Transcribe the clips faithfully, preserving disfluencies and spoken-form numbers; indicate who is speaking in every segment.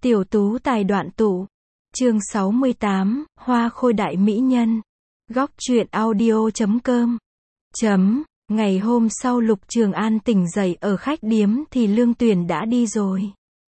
Speaker 1: Tiểu tú tài đoạn tụ. Chương sáu mươi tám, Hoa khôi đại mỹ nhân. Góc truyện audio chấm com. Chấm, ngày hôm sau Lục Trường An tỉnh dậy ở khách điếm thì Lương Tuyển đã đi rồi.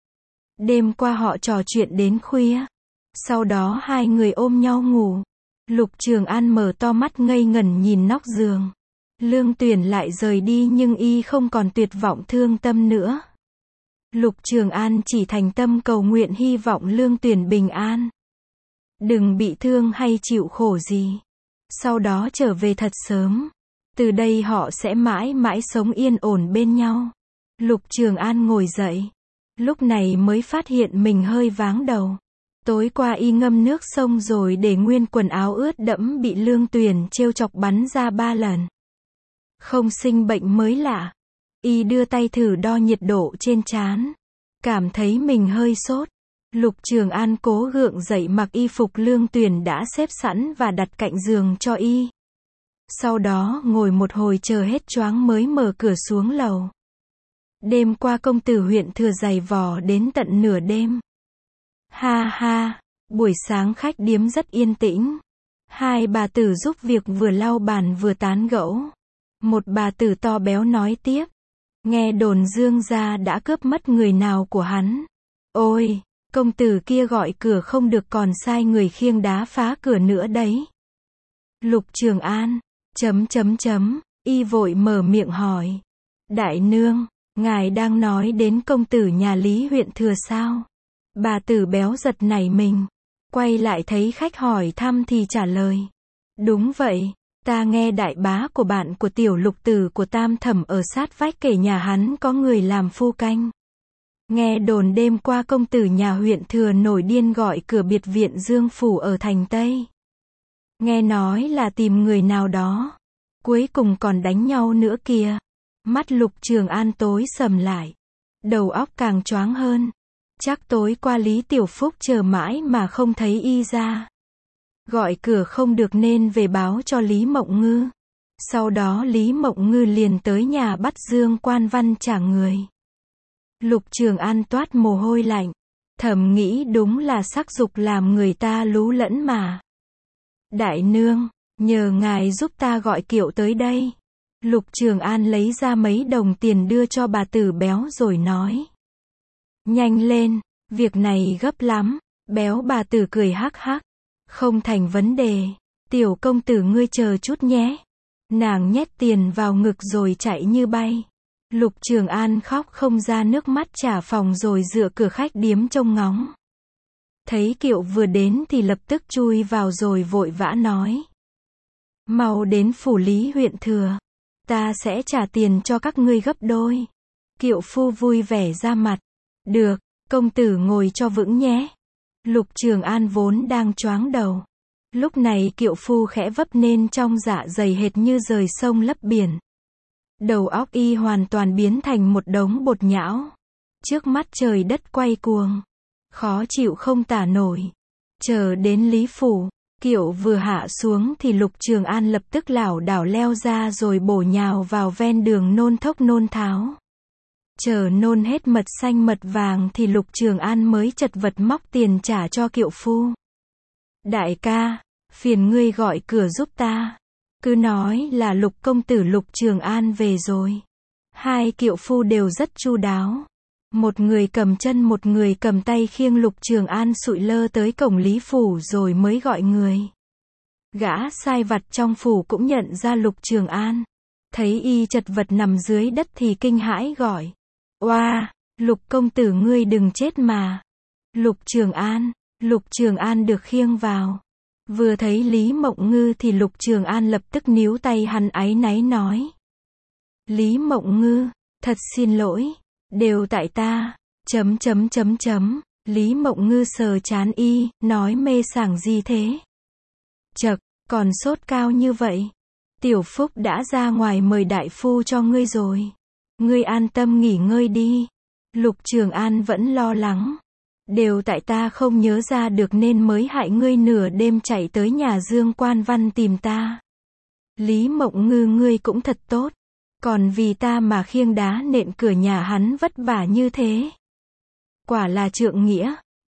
Speaker 1: Đêm qua họ trò chuyện đến khuya. Sau đó hai người ôm nhau ngủ. Lục Trường An mở to mắt ngây ngẩn nhìn nóc giường. Lương Tuyển lại rời đi nhưng y không còn tuyệt vọng thương tâm nữa. Lục Trường An chỉ thành tâm cầu nguyện hy vọng Lương Tuyển bình an. Đừng bị thương hay chịu khổ gì. Sau đó trở về thật sớm. Từ đây họ sẽ mãi mãi sống yên ổn bên nhau. Lục Trường An ngồi dậy. Lúc này mới phát hiện mình hơi váng đầu. Tối qua y ngâm nước sông rồi để nguyên quần áo ướt đẫm bị Lương Tuyển trêu chọc bắn ra ba lần. Không sinh bệnh mới lạ. Y đưa tay thử đo nhiệt độ trên trán. Cảm thấy mình hơi sốt. Lục Trường An cố gượng dậy mặc y phục Lương Tuyển đã xếp sẵn và đặt cạnh giường cho y. Sau đó ngồi một hồi chờ hết choáng mới mở cửa xuống lầu. Đêm qua công tử huyện thừa giày vò đến tận nửa đêm. Ha ha, buổi sáng khách điếm rất yên tĩnh. Hai bà tử giúp việc vừa lau bàn vừa tán gẫu. Một bà tử to béo nói tiếp. Nghe đồn Dương gia đã cướp mất người nào của hắn. Ôi, công tử kia gọi cửa không được còn sai người khiêng đá phá cửa nữa đấy. Lục Trường An, chấm chấm chấm, y vội mở miệng hỏi. Đại nương, ngài đang nói đến công tử nhà Lý huyện thừa sao? Bà tử béo giật nảy mình. Quay lại thấy khách hỏi thăm thì trả lời. Đúng vậy. Ta nghe đại bá của bạn của tiểu lục tử của Tam Thẩm ở sát vách kể nhà hắn có người làm phu canh. Nghe đồn đêm qua công tử nhà huyện thừa nổi điên gọi cửa biệt viện Dương Phủ ở thành Tây. Nghe nói là tìm người nào đó. Cuối cùng còn đánh nhau nữa kìa. Mắt Lục Trường An tối sầm lại. Đầu óc càng choáng hơn. Chắc tối qua Lý Tiểu Phúc chờ mãi mà không thấy y ra. Gọi cửa không được nên về báo cho Lý Mộng Ngư. Sau đó Lý Mộng Ngư liền tới nhà bắt Dương Quan Văn trả người. Lục Trường An toát mồ hôi lạnh. Thầm nghĩ đúng là sắc dục làm người ta lú lẫn mà. Đại nương, nhờ ngài giúp ta gọi kiệu tới đây. Lục Trường An lấy ra mấy đồng tiền đưa cho bà tử béo rồi nói. Nhanh lên, việc này gấp lắm. Béo bà tử cười hắc hắc. Không thành vấn đề. Tiểu công tử ngươi chờ chút nhé. Nàng nhét tiền vào ngực rồi chạy như bay. Lục Trường An khóc không ra nước mắt trả phòng rồi dựa cửa khách điếm trông ngóng. Thấy kiệu vừa đến thì lập tức chui vào rồi vội vã nói. Mau đến phủ Lý huyện thừa. Ta sẽ trả tiền cho các ngươi gấp đôi. Kiệu phu vui vẻ ra mặt. Được, công tử ngồi cho vững nhé. Lục Trường An vốn đang choáng đầu. Lúc này kiệu phu khẽ vấp nên trong dạ dày hệt như rời sông lấp biển. Đầu óc y hoàn toàn biến thành một đống bột nhão. Trước mắt trời đất quay cuồng. Khó chịu không tả nổi. Chờ đến Lý Phủ, kiệu vừa hạ xuống thì Lục Trường An lập tức lảo đảo leo ra rồi bổ nhào vào ven đường nôn thốc nôn tháo. Chờ nôn hết mật xanh mật vàng thì Lục Trường An mới chật vật móc tiền trả cho kiệu phu. Đại ca, phiền ngươi gọi cửa giúp ta. Cứ nói là Lục công tử Lục Trường An về rồi. Hai kiệu phu đều rất chu đáo. Một người cầm chân một người cầm tay khiêng Lục Trường An sụi lơ tới cổng Lý Phủ rồi mới gọi người. Gã sai vặt trong phủ cũng nhận ra Lục Trường An. Thấy y chật vật nằm dưới đất thì kinh hãi gọi. Oa, Lục công tử ngươi đừng chết mà. Lục Trường An, Lục Trường An được khiêng vào. Vừa thấy Lý Mộng Ngư thì Lục Trường An lập tức níu tay hắn áy náy nói. Lý Mộng Ngư, thật xin lỗi, đều tại ta, chấm chấm chấm chấm, Lý Mộng Ngư sờ chán y, nói mê sảng gì thế? Chậc, còn sốt cao như vậy. Tiểu Phúc đã ra ngoài mời đại phu cho ngươi rồi. Ngươi an tâm nghỉ ngơi đi. Lục Trường An vẫn lo lắng. Đều tại ta không nhớ ra được nên mới hại ngươi nửa đêm chạy tới nhà Dương Quan Văn tìm ta. Lý Mộng Ngư ngươi cũng thật tốt. Còn vì ta mà khiêng đá nện cửa nhà hắn vất vả như thế. Quả là trượng nghĩa.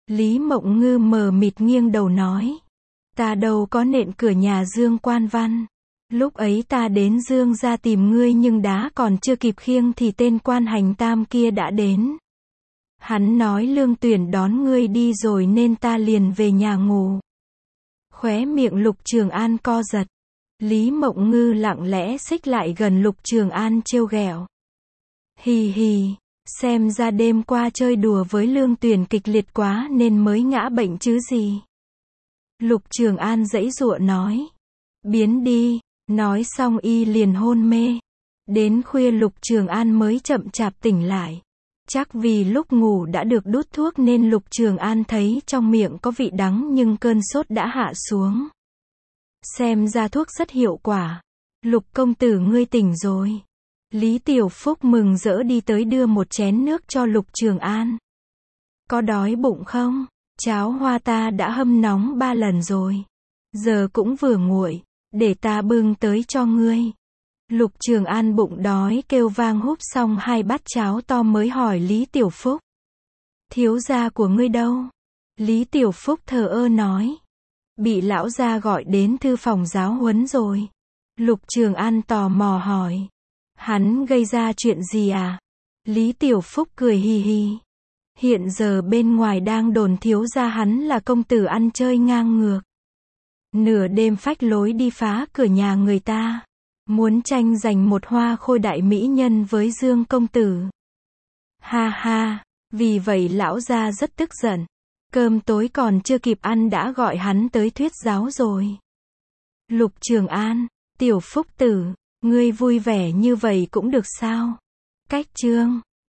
Speaker 1: Lý Mộng Ngư mờ mịt nghiêng đầu nói. Ta đâu có nện cửa nhà Dương Quan Văn. Lúc ấy ta đến Dương ra tìm ngươi nhưng đá còn chưa kịp khiêng thì tên quan hành tam kia đã đến. Hắn nói Lương Tuyển đón ngươi đi rồi nên ta liền về nhà ngủ. Khóe miệng Lục Trường An co giật. Lý Mộng Ngư lặng lẽ xích lại gần Lục Trường An trêu ghẹo. Hì hì, xem ra đêm qua chơi đùa với Lương Tuyển kịch liệt quá nên mới ngã bệnh chứ gì. Lục Trường An giãy giụa nói. Biến đi, nói xong y liền hôn mê. Đến khuya Lục Trường An mới chậm chạp tỉnh lại. Chắc vì lúc ngủ đã được đút thuốc nên Lục Trường An thấy trong miệng có vị đắng nhưng cơn sốt đã hạ xuống. Xem ra thuốc rất hiệu quả. Lục công tử ngươi tỉnh rồi. Lý Tiểu Phúc mừng rỡ đi tới đưa một chén nước cho Lục Trường An. Có đói bụng không? Cháo hoa ta đã hâm nóng ba lần rồi. Giờ cũng vừa nguội, để ta bưng tới cho ngươi. Lục Trường An bụng đói kêu vang húp xong hai bát cháo to mới hỏi Lý Tiểu Phúc. Thiếu gia của ngươi đâu? Lý Tiểu Phúc thờ ơ nói. Bị lão gia gọi đến thư phòng giáo huấn rồi. Lục Trường An tò mò hỏi. Hắn gây ra chuyện gì à? Lý Tiểu Phúc cười hì hì. Hiện giờ bên ngoài đang đồn thiếu gia hắn là công tử ăn chơi ngang ngược. Nửa đêm phách lối đi phá cửa nhà người ta. Muốn tranh giành một hoa khôi đại mỹ nhân với Dương công tử. Ha ha, vì vậy lão gia rất tức giận. Cơm tối còn chưa kịp ăn đã gọi hắn tới thuyết giáo rồi. Lục Trường An, Tiểu Phúc tử, ngươi vui vẻ như vậy cũng được sao? Cách chương